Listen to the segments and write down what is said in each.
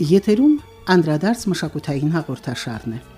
Եթերում անդրադարձ մշակութային հաղորդաշարն է։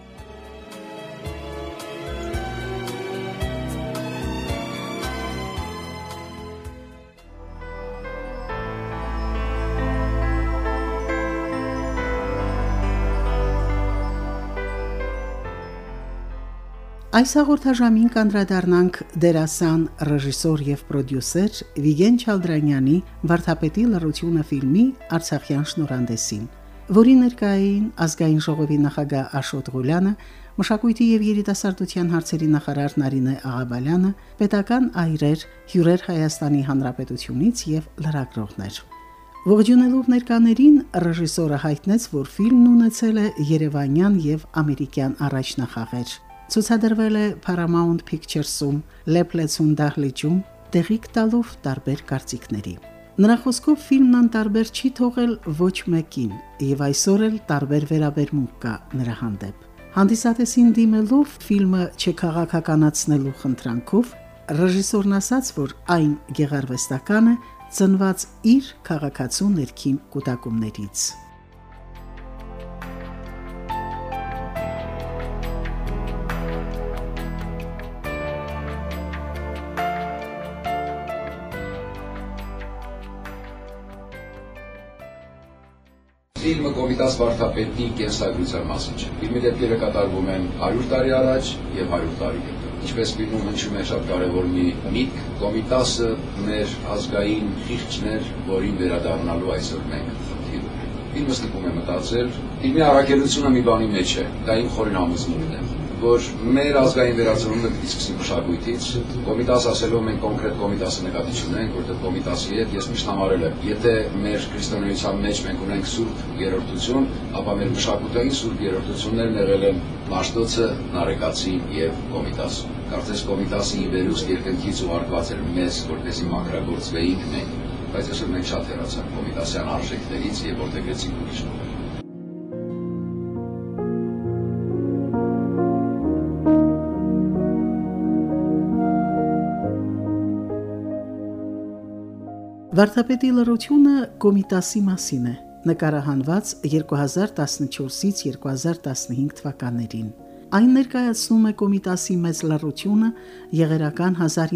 Այս հաղորդաժամին կանդրադառնանք դերասան, ռեժիսոր եւ պրոդյուսեր Վիգեն Չալդրանյանի «Վարդապետի լռությունը» ֆիլմի Արցախյան շնորհանդեսին, որի ներկային ազգային ժողովի նախագահ Աշոտ Ղուլյանը, մշակույթի եւ երիտասարդության հարցերի նախարար Նարինե Աղաբալյանը, պետական այրեր, հյուրեր Հայաստանի Հանրապետությունից եւ լրագրողներ։ Ողջունելով ներկաներին, ռեժիսորը հայտնեց, որ ֆիլմն ունեցել է երևանյան եւ ամերիկյան առաջնախաղեր։ Ցուցադրվել է Paramount Pictures-ում, Լեփլեցուն դահլիճում, տեղիք տալով տարբեր կարծիքների։ Նրա խոսքով ֆիլմն անտարբեր չի թողել ոչ մեկին, եւ այսօր էլ տարբեր վերաբերմունք կա նրա հանդեպ։ Հանդիսատեսին դիմելով ֆիլմը չքաղաքականացնելու խնդրանքով, ռեժիսորն ասաց, որ այն գեղարվեստական է, ծնված իր քաղաքացու ներքին կուտակումներից։ Ֆիլմը Կոմիտաս վարդապետի կենսագրության մասին չէ։ Ֆիլմի դեպքերը կատարվում են 100 տարի առաջ եւ 100 տարի հետո։ Ինչպես ֆիլմում հնչում է շատ կարևոր մի միտք, Կոմիտասը մեր ազգային խիղճն էր, որին վերադառնալու այսօր մենք խնդիր ունենք։ Ֆիլմը ստիպում է մտածել, ֆիլմի առաքելությունը մի բանի մեջ է, դա իմ խորին համոզմունքն է, որ մեր ազգային վերածնունդը պիտի սկսի մշակույթից։ Կոմիտաս ասելով մենք կոնկրետ Կոմիտասը նկատի չունենք, որտեղ Կոմիտասի հետ ես միշտ համարել եմ, եթե մեր քրիստոնեության մեջ մենք ունենք սուրբ երրորդություն, ապա մեր մշակութային սուրբ երրորդություններն եղել են Մաշտոցը, Նարեկացին եւ Կոմիտասը։ Կարծես Կոմիտասի վերուստ երկնքից ուղարկված էր մեզ, որպեսզի մաքրագործվեինք մենք, բայց այսօր մենք շատ հեռացանք Կոմիտասյան արժեքներից եւ որդեգրեցինք ուրիշները։ Վարդապետի լռությունը Կոմիտասի մասին է, նկարահանված 2014-ից 2015 թվականներին։ Այն ներկայացնում է Կոմիտասի մեծ լռությունը եղերական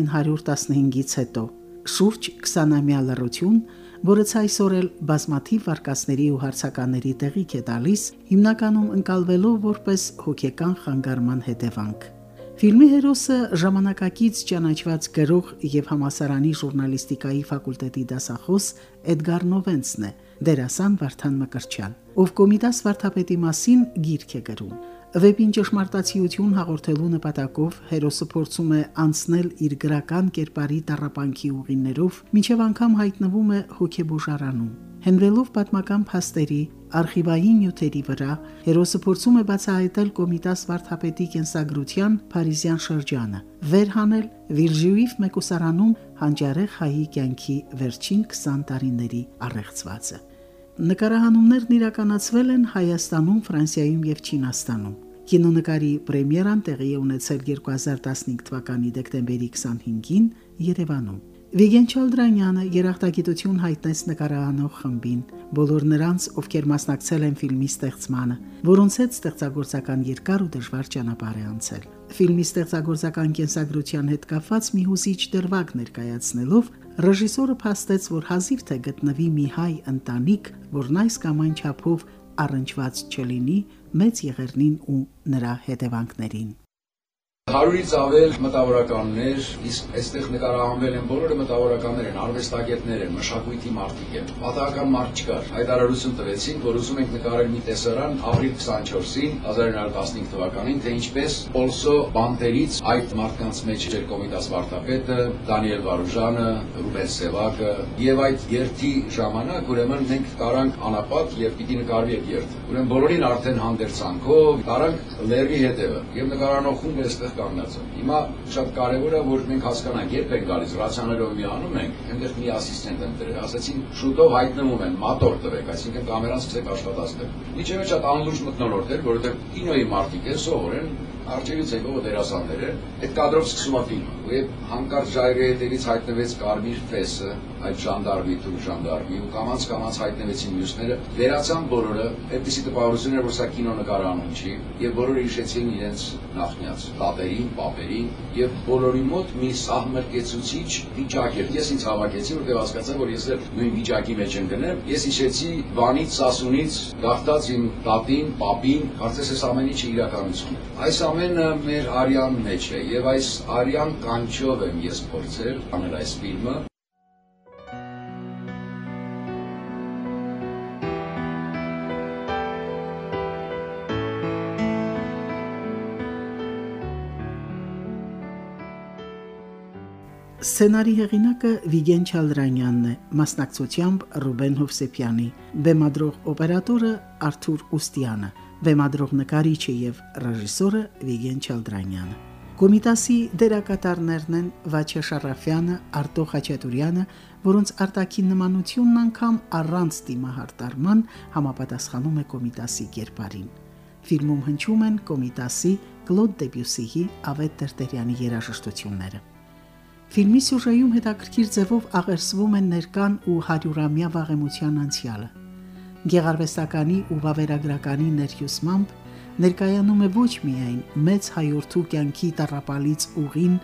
1915-ից հետո, շուրջ 20-ամյա լռություն, որը այսօր էլ բազմաթիվ վարկածների ու հարցականների տեղիք է տալիս, հիմնականում ընկալվելով որպես հոգեկան խանգարման հետևանք։ Ֆիլմի հերոսը ժամանակակից ճանաչված գրող եւ համալսարանի ժուրնալիստիկայի ֆակուլտետի դասախոս Էդգար Նովենցն է, դերասան Վարդան Մկրտչյան, ով Կոմիտաս վարդապետի մասին գիրք է գրում։ Վեպին ճշմարտացիություն հաղորդելու նպատակով հերոսը փորձում է անցնել իր գրական կերպարի տառապանքի ուղիներով, մինչև անգամ հայտնվում է հոգեբուժարանում։ Հենվելով պատմական փաստերի, արխիվային նյութերի վրա, հերոսը փորձում է բացահայտել Կոմիտաս վարդապետի կենսագրության փարիզյան շրջանը, վերհանել Վիլժյուիֆ մեկուսարանում հանճարեղ հայի կյանքի վերջին 20 տարիների առեղծվածը։ Նկարահանումներն իրականացվել են Հայաստանում, Ֆրանսիայում եւ Չինաստանում։ Կինոնկարի պրեմիերան տեղի է ունեցել 2015 թվականի դեկտեմբերի 25-ին Երևանում։ Վիգեն Չալդրանյանը երախտագիտություն հայտնեց նկարահանող խմբին, բոլոր նրանց, ովքեր մասնակցել են ֆիլմի ստեղծմանը, որոնց հետ ստեղծագործական երկար ու դժվար ճանապարհ է անցել։ Ֆիլմի ստեղծագործական կենսագրության հետ կապված մի հուզիչ դրվագ ներկայացնելով, ռեժիսորը փաստեց, որ հազիվ թե գտնվի մի հայ ընտանիք, որն այս կամ այն չափով առնչված չլինի մեծ եղերնին ու նրա հետևանքներին։ 100-ից ավել մտավորականներ, իսկ այստեղ նկարահանվել են բոլորը մտավորականներ են, արվեստագետներ են, մշակույթի մարդիկ են։ Պատահական մարդ չկար։ Հայտարարություն տվեցինք, որ ուզում ենք նկարել մի տեսարան ապրիլ 24-ին 1915 թվականին, թե ինչպես Պոլսո բանտերից այդ մարդկանց մեջ էր Կոմիտաս վարդապետը, Դանիել Վարուժանը, Ռուբեն Սևակը, եւ այդ երթի ժամանակ ուրեմն մենք կարանք անապատ եւ պիտի նկարվի այդ երթը։ Ուրեմն բոլորին արդեն հանդերձանքով կարանք լեռի հետևը եւ նկարանող խումբը այստեղ կանգնած է։ Հիմա շատ կարևոր է, որ մենք հասկանանք երբ են գալիս, ռացիաներով միանում ենք, այնտեղ մի ասիստենտ ընտրել, ասացին շուտով հայտնվում են, մատոր տվեք, այսինքն կամերան սկսեք աշխատացնել։ Միջևէ շատ անլուրջ մթնոլորտ էր, որովհետև կինոյի մարդիկ են, սովոր են, Արջերից եկող դերասանները այդ կադրով սկսում է ֆիլմը։ Եվ հանկարծ ժայռի հետևից հայտնվեց կարմիր ֆեսը, այդ ժանդարմի, թուրք ժանդարմի, ու կամաց հայտնվեցին մյուսները, վերացան բոլորը, այդպիսի տպավորություն էր, որ սա կինո նկարանում չի, եւ բոլորը հիշեցին իրենց նախնյաց տատերին, պապերին, եւ բոլորի մոտ մի սահմռկեցուցիչ վիճակ էր։ Ես ինձ հավաքեցի, որտեղ հասկացա, որ ես էլ նույն վիճակի մեջ ընկնեմ, ես հիշեցի Վանից, Սասունից գաղթած իմ տատին, պապին, կարծես այս ամեն ինչը իրականություն է։ Այս ամենը մեր արյան մեջ է եւ այս արյան կանչով եմ ես փորձել անել այս ֆիլմը։ Սցենարի հեղինակը Վիգեն Չալդրանյանն է, մասնակցությամբ Ռուբեն Հովսեփյանի, բեմադրող օպերատորը Արթուր Ուստյանը, բեմադրող նկարիչը եւ ռեժիսորը Վիգեն Չալդրանյանը։ Կոմիտասի դերակատարներն են Վաչե Շարաֆյանը, Արտո Խաչատուրյանը, որոնց արտաքին նմանությունն անգամ առանց դիմահարտարման համապատասխանում է Կոմիտասի կերպարին։ Ֆիլմում հնչում են Կոմիտասի, Կլոդ Դեբյուսիի, Ավետ Տերտերյանի երաժշտությունները։ Ֆիլմի սյուժեում հետաքրքիր ձևով աղերսվում են ներկան ու 100-ամյա վաղեմության անցյալը։ Գեղարվեստականի ու վավերագրականի ներհյուսմամբ ներկայանում է ոչ միայն մեծ հայորդու կյանքի տառապալից ուղին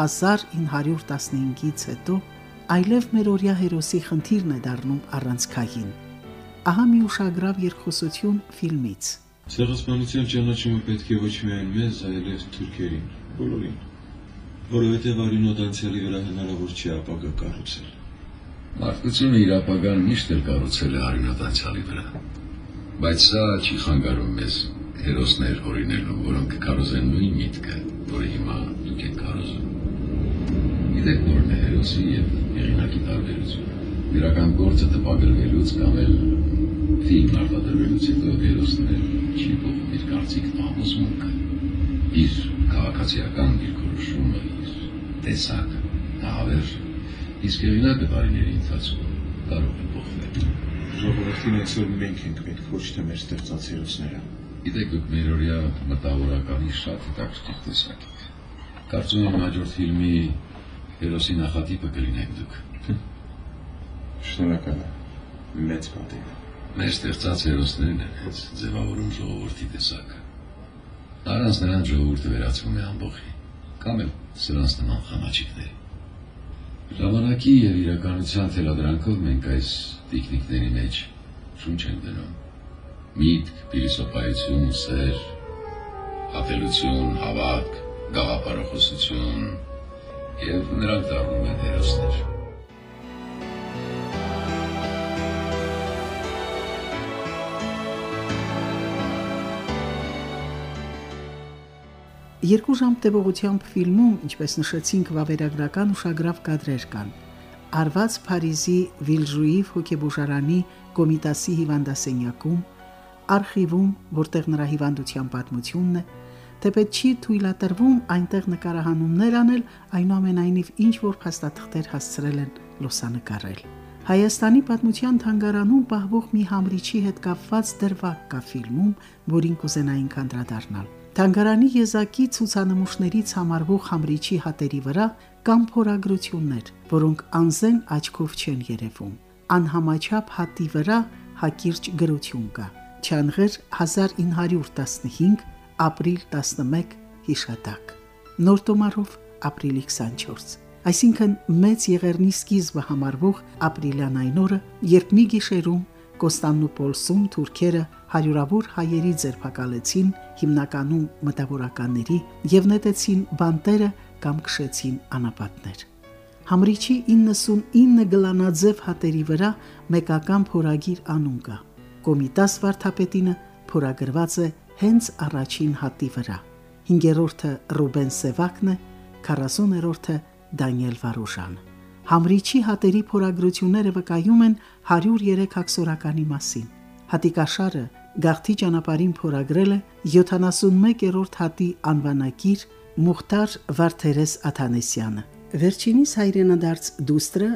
1915-ից հետո, այլև մերօրյա հերոսի խնդիրն է դառնում առանցքային։ Ահա մի ուշագրավ երկխոսություն ֆիլմից։ Ցեղասպանության ճանաչումը պետք է ոչ միայն մեզ, այլև թուրքերին, բոլորին։ Որովհետև արյունոտ անցյալի վրա հնարավոր չի ապագա կառուցել։ Մարդկությունը իր ապագան միշտ էլ կառուցել է արյունոտ անցյալի վրա։ Բայց սա չի խանգարում մեզ հերոսներ օրինելու, որոնք կկարոզեն նույն միտքը, որը հիմա դուք եք կարոզում։ Գիտեք որն է հերոսի եւ հեղինակի տարբերությունը։ Իրական գործը տպագրվելուց կամ էլ ֆիլմ արտադրվելուց հետո հերոսն չի փոխում իր կարծիքն ամուսնունքը, իր քաղաքացիական դիրքորոշումը, տեսակ, հավեր, իսկ հեղինակը տարիների ընթացքում կարող է փոխվել։ Ժողովրդին այսօր մենք ենք պետք, ոչ թե մեր ստեղծած հերոսները։ Գիտեք, դուք մերօրյա մտավորականի շատ հետաքրքիր տեսակ եք։ Կարծում եմ հաջորդ ֆիլմի հերոսի նախատիպը կլինեք դուք։ Շնորհակալ եմ, մեծ պատիվ։ Մեր ստեղծած հերոսներն են հենց ձևավորում ժողովրդի տեսակը։ Առանց նրանց ժողովուրդը վերածվում է ամբողջի, կամ էլ սրանց նման խանաչիկների։ Ժամանակի եւ իրականության թելադրանքով մենք այս տիկնիկների մեջ շունչ ենք դնում։ Միտք, փիլիսոփայություն, սեր, ատելություն, հավատք, գաղափարախոսություն եւ նրանք դառնում են հերոսներ։ Երկու ժամ տևողությամբ ֆիլմում, ինչպես նշեցինք, վավերագրական ուշագրավ կադրեր կան։ Արված Փարիզի Վիլժուիվ հոգեբուժարանի Կոմիտասի հիվանդասենյակում, արխիվում, որտեղ նրա հիվանդության պատմությունն է, թեպետ չի թույլատրվում այնտեղ նկարահանումներ անել, այնուամենայնիվ ինչ-որ փաստաթղթեր հասցրել են լուսանկարել։ Հայաստանի պատմության թանգարանում պահվող մի համրիչի հետ կապված դրվագ կա ֆիլմում, որին կուզենային անդրադառնալ։ Թանգարանի եզակի ցուցանմուշներից համարվող համրիչի հատերի վրա կան փորագրություններ, որոնք անզեն աչքով չեն երևում։ Անհամաչափ հատի վրա հակիրճ գրություն կա։ Չանղեր 1915 ապրիլ 11 հիշատակ։ Նոր տոմարով ապրիլի 24։ Այսինքն մեծ եղեռնի սկիզբը համարվող ապրիլյան այն օրը, երբ մի գիշերում Կոստանդնուպոլսում թուրքերը հարյուրավոր հայերի ձերբակալեցին, հիմնականում մտավորականների, եւ նետեցին բանտերը կամ քշեցին անապատներ։ Համրիչի 99 գլանաձև հատերի վրա մեկական փորագիր անուն կա։ Կոմիտաս վարդապետինը փորագրված է հենց առաջին հատի վրա։ 5-րդը Ռուբեն Սևակն է, 40-րդը Դանիել Վարուժանը։ Համրիչի հատերի փորագրությունները վկայում են 103 հաքսորականի մասին։ Հատիկաշարը գաղթի ճանապարհին փորագրել է 71-րդ հատի անվանակիր Մուխտար Վարդերես Աթանեսյանը։ Վերջինիս հայրենադարձ դուստրը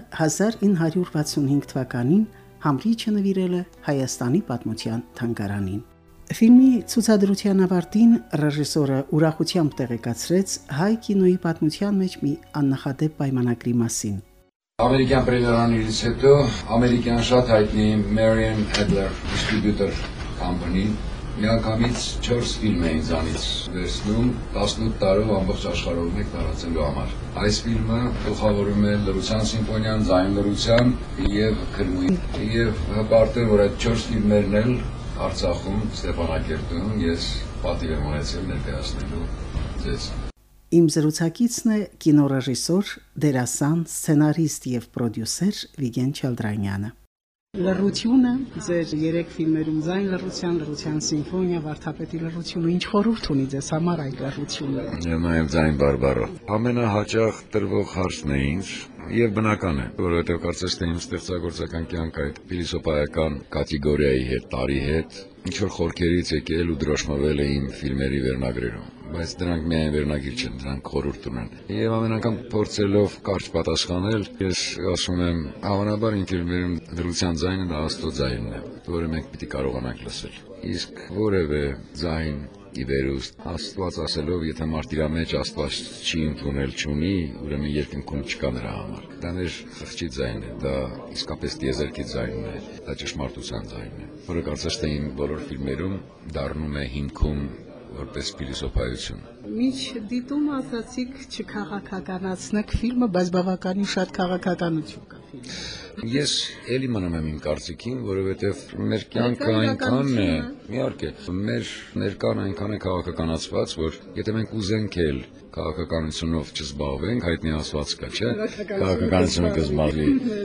1965 թվականին համրիչը նվիրել է Հայաստանի պատմության թանգարանին։ Ֆիլմի ցուցադրության ավարտին ռեժիսորը ուրախությամբ տեղեկացրեց հայ կինոյի պատմության մեջ մի աննախադեպ պայմանագրի մասին։ Ամերիկյան պրեմիերանից հետո ամերիկյան շատ հայտնի Marian Adler Distributor Company միանգամից 4 ֆիլմ է ինձանից վերցնում 18 տարով ամբողջ աշխարհով մեկ տարածելու համար։ Այս ֆիլմը գլխավորում է լռության սիմֆոնիան, ձայն լռության եւ քրմույն։ Եվ հպարտեմ, որ այդ 4 ֆիլմերն էլ Արցախում, Ստեփանակերտում ես պատիվ եմ ունեցել ներկայացնելու ձեզ։ Իմ զրուցակիցն է կինոռեժիսոր, դերասան, սցենարիստ եւ պրոդյուսեր Վիգեն Չալդրանյանը։ Լռությունը ձեր 3 ֆիլմերում ձայն լռության սիմֆոնիա, Վարդապետի լռությունը, ինչ խորհուրդ ունի ձեզ համար այդ լռությունը։ Նաեւ ձայն բարբառը։ Ամենահաճախ տրվող հարցն է ինձ եւ բնական է, որովհետեւ կարծես թե իմ ստեղծագործական կյանքը այդ փիլիսոփայական կատեգորիայի հետ, տարի հետ ինչ որ խորքերից եկել ու դրոշմվել էին ֆիլմերի վերնագրերում, բայց դրանք միայն վերնագիր չեն, դրանք խորհուրդ ունեն։ Եվ ամեն անգամ փորձելով կարճ պատասխանել, ես ասում եմ, հավանաբար իմ ֆիլմերում դրության ձայնը դա Աստծո ձայնն է, որը մենք պիտի կարողանանք լսել։ Իսկ որևէ ձայն ի վերուստ Աստված ասելով, եթե մարդ իր մեջ Աստված չի ընդունել, չունի, ուրեմն երկնքում չկա նրա համար։ Դա մեր խղճի ձայնն է, դա իսկապես տիեզերքի ձայնն է, դա ճշմարտության ձայնն է, որը կարծես թե իմ բոլոր ֆիլմերում դառնում է հիմքում որպես փիլիսոփայություն։ Միջ դիտում ասացիք չքաղաքականացնեք ֆիլմը, բայց բավականին շատ քաղաքականություն կա ֆիլմում։ Ես էլի մնում եմ իմ կարծիքին, որովհետև մեր կյանքը այնքան է, իհարկե, մեր ներկան այնքան է քաղաքականացված, որ եթե մենք ուզենք էլ քաղաքականությունով չզբաղվենք, հայտնի ասված կա, չէ՞, քաղաքականությունը կզբաղվի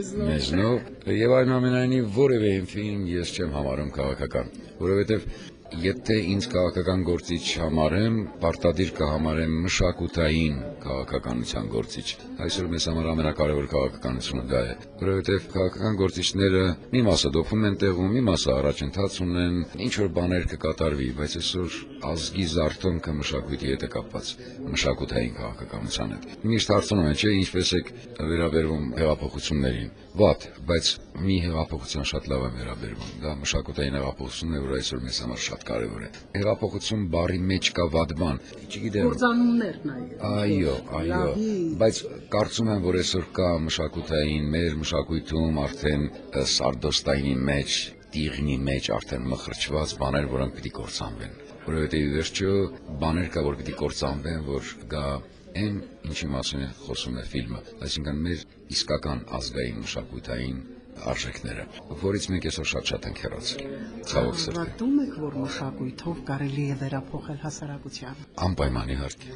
մեզնով, եւ այնուամենայնիվ որևէ ֆիլմ ես չեմ համարում քաղաքական, որովհետև եթե ինձ քաղաքական գործիչ համարեմ, պարտադիր կհամարեմ մշակութային քաղաքականության գործիչ։ Այսօր մեզ համար ամենակարևոր քաղաքականությունը դա է, որովհետև քաղաքական գործիչները մի մասը դոփում են տեղում, մի մասը առաջընթաց ունեն, ինչ որ բաներ կկատարվի, բայց այսօր ազգի զարթոնքը մշակույթի հետ է կապված, մշակութային քաղաքականության հետ։ Միշտ հարցնում են, չէ, ինչպես է վերաբերվում հեղափոխություններին։ Վատ, բայց մի հեղափոխության շատ լավ է վերաբերվում։ Դա մշակութային հեղափոխությունն է, որ այսօր մեզ համար շատ կարևոր է։ Հեղափոխություն բառի մեջ կա վատ բան, չգիտեմ։ Կործանումներ նայել։ Այո, բայց կարծում եմ, որ այսօր կա մշակութային, մեր մշակույթում արդեն սարդոստայնի մեջ, տիղնի մեջ արդեն մխրճված բաներ, որոնք պիտի կործանվեն։ Որովհետև վերջո բաներ կա, որ պիտի կործանվեն, որ գա այն, ինչի մասին է խոսում է ֆիլմը, այսինքն մեր իսկական ազգային մշակութային արժեքները, որից մենք այսօր շատ ենք հեռացել։ Ցավոք սրտի։ Հավատում եք, որ մշակույթով կարելի է վերափոխել հասարակությանը։ Անպայման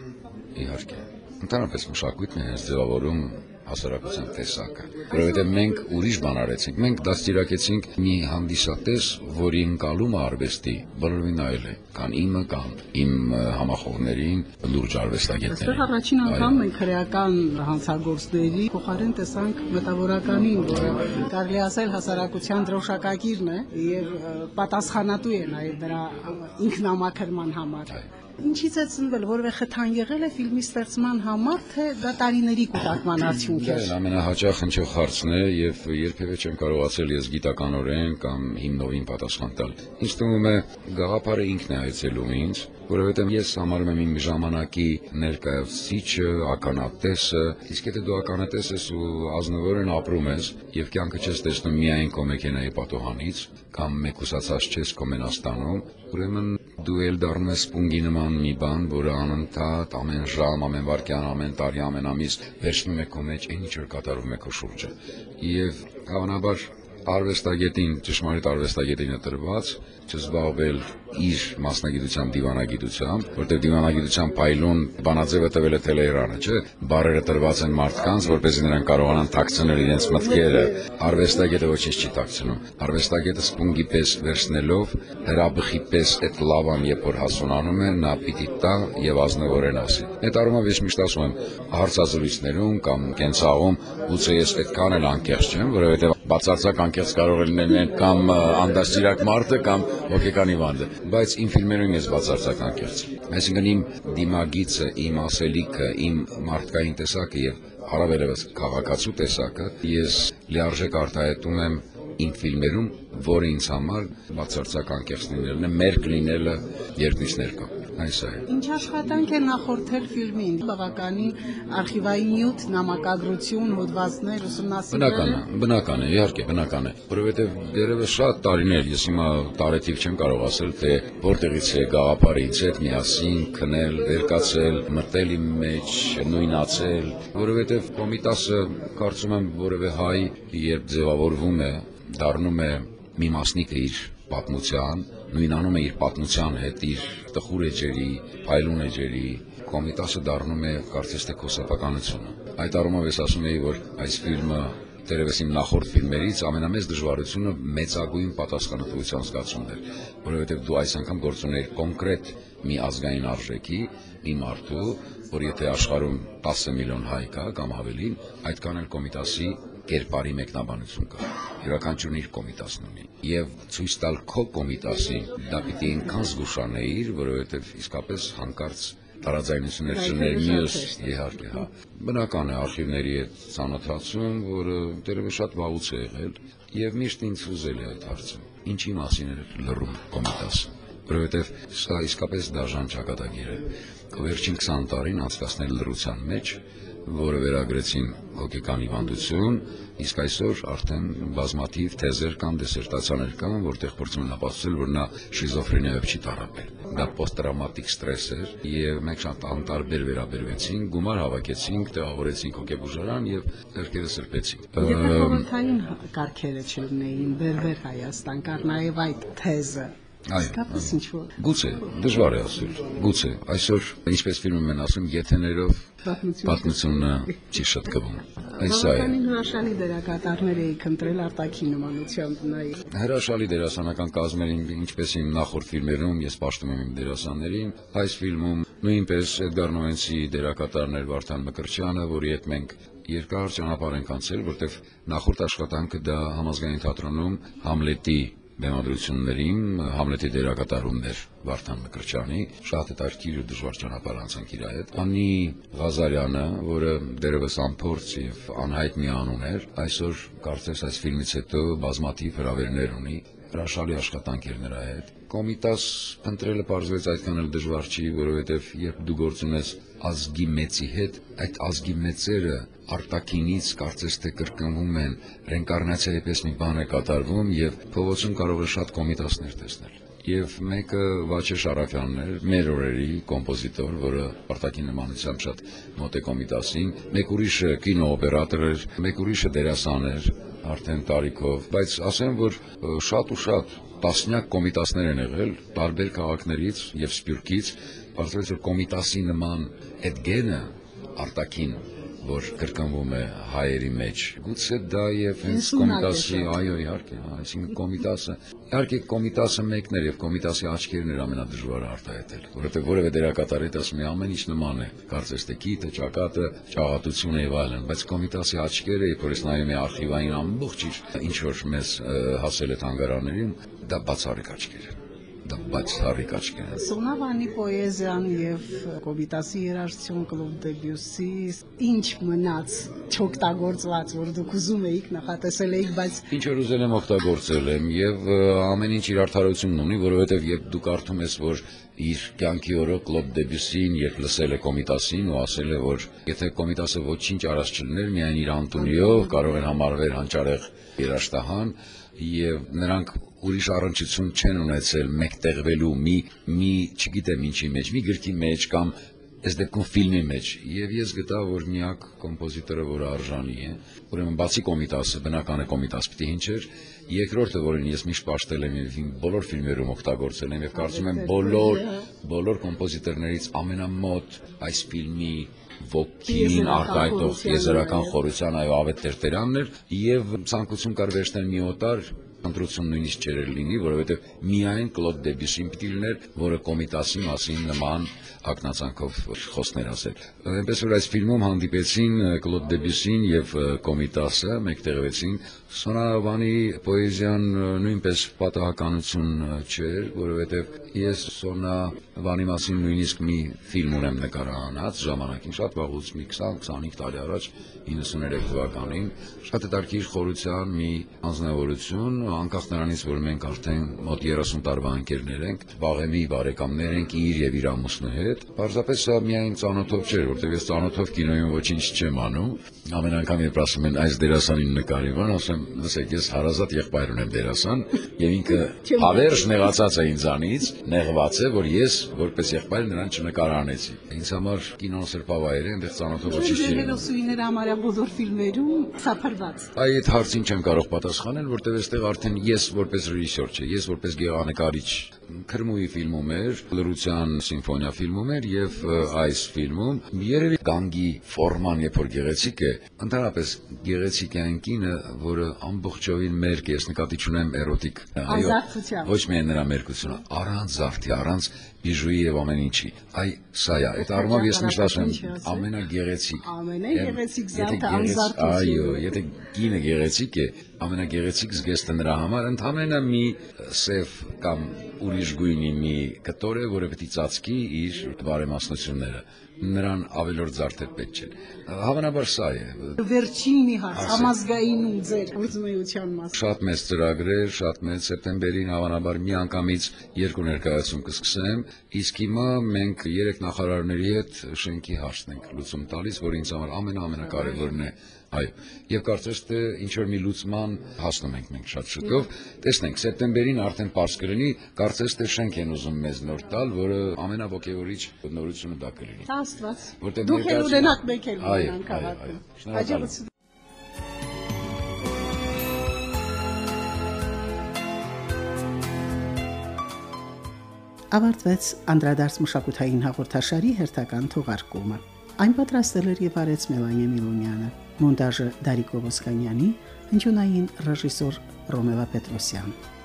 իհարկե։ Ընդհանրապես մշակույթն է հենց ձևավորում հասարակության տեսակը, որովհետև մենք ուրիշ բան արեցինք, մենք դաստիարակեցինք մի հանդիսատես, որի ընկալումը արվեստի բոլորովին այլ է, կան իմը, կան իմ համախոհներին, լուրջ արվեստագետներին։ Այստեղ առաջին անգամ մենք հրեական հանցագործների փոխարեն տեսանք մտավորականին, որը կարելի ասել հասարակության դրոշակակիրն է եւ պատասխանատու է նաեւ դրա ինքնամաքրման համար։ Ինչից է ծնվել, որովհետեւ խթան եղել է ֆիլմի ստեղծման համար, թե դա տարիների կուտակման արդյունք է։ Դա ամենահաճախ հնչող հարցն է եւ երբեւե չեմ կարողացել ես գիտականորեն կամ հիմնովին պատասխան տալ։ Ինձ թվում է գաղափարը ինքն է այցելում ինձ, որովհետեւ ես համարում եմ իմ ժամանակի ներկայացուցիչը, ականատեսը, իսկ եթե դու ականատես ես ու ազնվորեն ապրում ես եւ կյանքը չես տեսնում միայն քո մեքենայի պատոհանից կամ մեկուսացած չես քո մենաստանում, ուրեմն դու էլ դառնում ես սպունգի նման մի բան, որը անընդհատ ամեն ժամ, ամեն վայրկյան, ամեն տարի, ամեն ամիս վերցնում է քո մեջ այն ինչ որ կատարվում է քո շուրջը։ Եվ հավանաբար արվեստագետին, ճշմարիտ արվեստագետին է տրված չզբաղվել իր մասնագիտության դիվանագիտությամբ, որտեղ դիվանագիտության փայլուն բանաձևը տվել է Թելեհրանը, չէ՞։ Բառերը տրված են մարդկանց, որպեսզի նրանք կարողանան թաքցնել իրենց մտքերը։ Արվեստագետը ոչինչ չի թաքցնում։ Արվեստագետը սպունգի պես վերցնելով, հրաբխի պես այդ լավան երբ որ հասունանում է, նա պիտի տա եւ ազնվորեն ասի։ Այդ առումով ես միշտ ասում եմ, հարցազրույցներում կամ կենցաղում գուցե ես այդքան էլ անկեղծ չեմ, որովհետեւ բացարձակ անկեղծ կարող է լինել կամ անդաստիրակ մարդը կամ հոգեկան հիվանդը, բայց իմ ֆիլմերում ես բացարձակ անկեղծ։ Այսինքն իմ դիմագիծը, իմ ասելիքը, իմ մարդկային տեսակը եւ առավելևս քաղաքացու տեսակը ես լիարժեք արտահայտում եմ իմ ֆիլմերում, որը ինձ համար բացարձակ անկեղծ լինելն է, մերկ լինելը երկնիշներ կա։ Այս է։ Ինչ աշխատանք է նախորդել ֆիլմին։ Բավականին արխիվային նյութ, նամակագրություն, հոդվածներ, ուսումնասիրել։ Բնական է, իհարկե, բնական է, որովհետև դերևս շատ տարիներ, ես հիմա տարեթիվ չեմ կարող ասել, թե որտեղից է գաղափարից հետ միասին քնել, վերկացել, մտել իմ մեջ, նույնացել, որովհետև Կոմիտասը կարծում եմ որևէ հայ, երբ ձևավորվում է, դառնում է մի մասնիկը իր պատմության, նույնանում է իր պատմության հետ, իր տխուր էջերի, փայլուն էջերի, Կոմիտասը դառնում է կարծես թե քո սեփականությունը։ Այդ առումով ես ասում եի, որ այս ֆիլմը դերևս իմ նախորդ ֆիլմերից ամենամեծ դժվարությունը մեծագույն պատասխանատվության զգացումն էր, որովհետև դու այս անգամ գործ ունեիր կոնկրետ մի ազգային արժեքի, մի մարդու, որ եթե աշխարհում 10 միլիոն հայ կա կամ ավելին, այդքան էլ Կոմիտասի կերպարի մեկնաբանություն կա։ Յուրաքանչյուրն իր Կոմիտասն ունի։ Եվ ցույց տալ քո Կոմիտասին, դա պիտի այնքան զգուշանեիր, որովհետև իսկապես հանկարծ տարաձայնություններ շներ մյուս, իհարկե, հա։ Բնական է արխիվների հետ ծանոթացում, որը դերևս շատ վաղուց է եղել, եւ միշտ ինձ ուզել է այդ հարցը։ Ինչի մասին է լռում Կոմիտասը, որովհետև սա իսկապես դաժան ճակատագիր է։ Վերջին 20 տարին անցկացնել լռության մեջ, որը վերագրեցին հոգեկան հիվանդություն, իսկ այսօր արդեն բազմաթիվ թեզեր կամ դիսերտացիաներ կան, որտեղ փորձում են ապացուցել, որ նա շիզոֆրենիայով չի տառապել։ Դա պոստտրավմատիկ ստրես էր, եւ մենք շատ անտարբեր վերաբերվեցինք, գումար հավաքեցինք, տեղավորեցինք հոգեբուժարան եւ ձեռքերը սրբեցինք։ Եթե խորհրդային կարգերը չլինեին, Բերբեր Հայաստան, կար նաեւ այդ թեզը։ Իսկապես ինչ-որ։ Գուցե, դժվար է ասել, գուցե, այսօր, ինչպես ֆիլմում են ասում, եթեներով պատմությունը չի շտկվում։ Այս է։ Հրաշալի դերակատարներ էի քննել արտաքին նմանությամբ նայի։ Հրաշալի դերասանական կազմերին, ինչպես իմ նախորդ ֆիլմերում, ես պաշտում եմ իմ դերասաններին, այս ֆիլմում նույնպես Էդգար Նոյենցի դերակատարներ Վարդան Մկրտչյանը, որի հետ մենք երկար ճանապարհ ենք անցել, որտեղ նախորդ աշխատանքը դա համազգային թատրոնում Համլետի բեմադրություններին, Համլետի դերակատարումն էր Վարդան Մկրտչյանի, շատ հետաքրքիր ու դժվար ճանապարհ անցանք իր հետ։ Անի Ղազարյանը, որը դերևս անփորձ եւ անհայտ մի անուն էր, այսօր կարծես այս ֆիլմից հետո բազմաթիվ հրավերներ ունի, հրաշալի աշխատանք էր նրա հետ։ Կոմիտաս ընտրելը պարզվեց այդքան էլ դժվար չի, որովհետև երբ դու գործ ունես ազգի մեծի հետ, այդ ազգի մեծերը արտաքինից կարծես թե կրկնվում են, ռենկարնացիայի պես մի բան է կատարվում եւ փողոցում կարող է շատ կոմիտասներ տեսնել։ Եվ մեկը Վաչե Շարաֆյանն էր, մեր օրերի կոմպոզիտոր, որը արտաքին նմանությամբ շատ մոտ է Կոմիտասին, մեկ ուրիշը կինոօպերատոր էր, մեկ ուրիշը դերասան էր, արդեն տարիքով, բայց ասեմ, որ շատ ու շատ տասնյակ Կոմիտասներ են եղել տարբեր քաղաքներից եւ Սփյուռքից, պարզվեց որ Կոմիտասի նման այդ գենը արտաքին որ կրկնվում է հայերի մեջ։ Գուցե դա եւ հենց Կոմիտասի, այո, իհարկե, այսինքն Կոմիտասը, իհարկե Կոմիտասը մեկն էր եւ Կոմիտասի աչքերն էր ամենադժվարը արտահայտել, որովհետեւ որևէ դերակատար հետ ասում է ամեն ինչ նման է, կարծես թե կիտը, ճակատը, ճաղատությունը եւ այլն, բայց Կոմիտասի աչքերը, երբ որ ես նայում եմ արխիվային ամբողջ ինչ որ մեզ հասել է թանգարաններին, դա բացառիկ աչքեր են։ Բացառիկ աչքեր են։ Սոնավանի պոեզիան եւ Կոմիտասի երաժշտություն Կլոդ Դեբյուսի ինչ մնաց չօգտագործված, որ դուք ուզում էիք նախատեսել էիք, բայց ինչ որ ուզել եմ օգտագործել եմ եւ ամեն ինչ իր արդարությունն ունի, որովհետեւ երբ դու կարդում ես, որ իր կյանքի օրը Կլոդ Դեբյուսին երբ լսել է Կոմիտասին ու ասել է, որ եթե Կոմիտասը ոչինչ արած չլներ, միայն իր Անտոնիով կարող էր համարվել հանճարեղ երաժշտահան եւ նրանք ուրիշ առնչություն չեն ունեցել մեկտեղվելու մի չգիտեմ ինչի մեջ, մի գրքի մեջ կամ այս դեպքում ֆիլմի մեջ եւ ես գտա որ միակ կոմպոզիտորը որը արժանի է ուրեմն բացի Կոմիտասը բնական է Կոմիտաս պիտի հնչեր երկրորդը որին ես միշտ պաշտել եմ եւ բոլոր ֆիլմերում օգտագործել եմ եւ կարծում եմ բոլոր կոմպոզիտորներից ամենամոտ այս ֆիլմի ոգին արտահայտող եզրական խորության այո Ավետ Տերտերյանն էր եւ ցանկություն կար վերցնել մի օտար ընտրություն նույնիսկ չէր լինի, որովհետև միայն Կլոդ Դեբյուսին պիտի լիներ, որը Կոմիտասի մասին նման ակնածանքով խոսներ ասել։ Այնպես որ այս ֆիլմում հանդիպեցին Կլոդ Դեբյուսին եւ Կոմիտասը, մեկտեղվեցին։ Սոնավանի պոեզիան նույնպես պատահականություն չէր, որովհետև ես Սոնավանի մասին նույնիսկ մի ֆիլմ ունեմ նկարահանած ժամանակին, շատ վաղուց, մի 20-25 տարի առաջ, 93 թվականին, շատ հետաքրքիր խորության մի անձնավորություն, անկախ նրանից, որ մենք արդեն մոտ 30 տարվա ընկերներ ենք, վաղեմի բարեկամներ ենք իր եւ իր ամուսնու հետ։ Պարզապես սա միայն ծանոթով չէր, որտեղ ես ծանոթով կինոյում ոչինչ չեմ անում։ Ամեն անգամ երբ ասում են այս դերասանին նկարի բան, ասում եմ, լսեք, ես հարազատ եղբայր ունեմ դերասան, եւ ինքը հավերժ նեղացած է ինձանից, նեղված է, որ ես որպես եղբայր նրան չնկարահանեցի։ Ինձ համար կինոն սրբավայր է, այնտեղ ծանոթով ոչինչ չէ։ Հերոսուհիները համարյա բոլոր ֆիլմերում սափրված։ Այդ հարցին չեմ կարող պատասխանել, որտեղ այստեղ արդեն ես որպես ռեժիսոր չէ, ես որպես գեղանկարիչ Քրմուի ֆիլմում էր, Լռության սիմֆոնիա ֆիլմում էր եւ այս ֆիլմում երևի գանգի ֆորման երբ որ գեղեցիկ է, ընդհանրապես գեղեցիկ է այն կինը, որը ամբողջովին մերկ է, ես նկատի չունեմ էրոտիկ, ոչ միայն նրա մերկությունը, առանց զարդի, առանց բիժուի եւ ամեն ինչի։ Այ սա է, այդ առումով ես միշտ ասում եմ, ամենագեղեցիկ զարդը անզարդություն։ Այո, եթե կինը գեղեցիկ է, ամենագեղեցիկ զգեստը նրա համար ընդհանրապես մի սև կամ ուրիշ գույնի մի կտոր է, որը պետք է ծածկի իր բարեմասնությունները։ Նրան ավելորդ զարդեր պետք չեն։ Հավանաբար սա է։ Վերջին մի հարց, համազգային ու ձեր գործունեության մասին։ Շատ մեծ ծրագրեր, շատ մեծ սեպտեմբերին հավանաբար մի անգամից 2 ներկայացում կսկսեմ, իսկ հիմա մենք 3 նախարարների հետ շենքի հարցն ենք լուծում տալիս, որ ինձ համար ամենակարևորն է։ Այո, եւ կարծես թե ինչ որ մի լուծման հասնում ենք մենք շատ շուտով։ Տեսնենք, սեպտեմբերին արդեն պարզ կլինի, կարծես թե շենք են ուզում մեզ նոր տալ, որը ամենաոգևորիչ նորությունը դա կլինի։ Աստված։ Որտեղ դուք էլ ունենաք մեկ էլ այո, քաղաքում։ Շնորհակալ։ Ավարտվեց անդրադարձ մշակութային հաղորդաշարի հերթական թողարկումը։ Այն պատրաստել էր եւ արեց Մելանիա Միլոնյանը, մոնտաժը Դարիկ Ովոսկանյանի, հնչյունային ռեժիսոր Ռոմելա Պետրոսյան։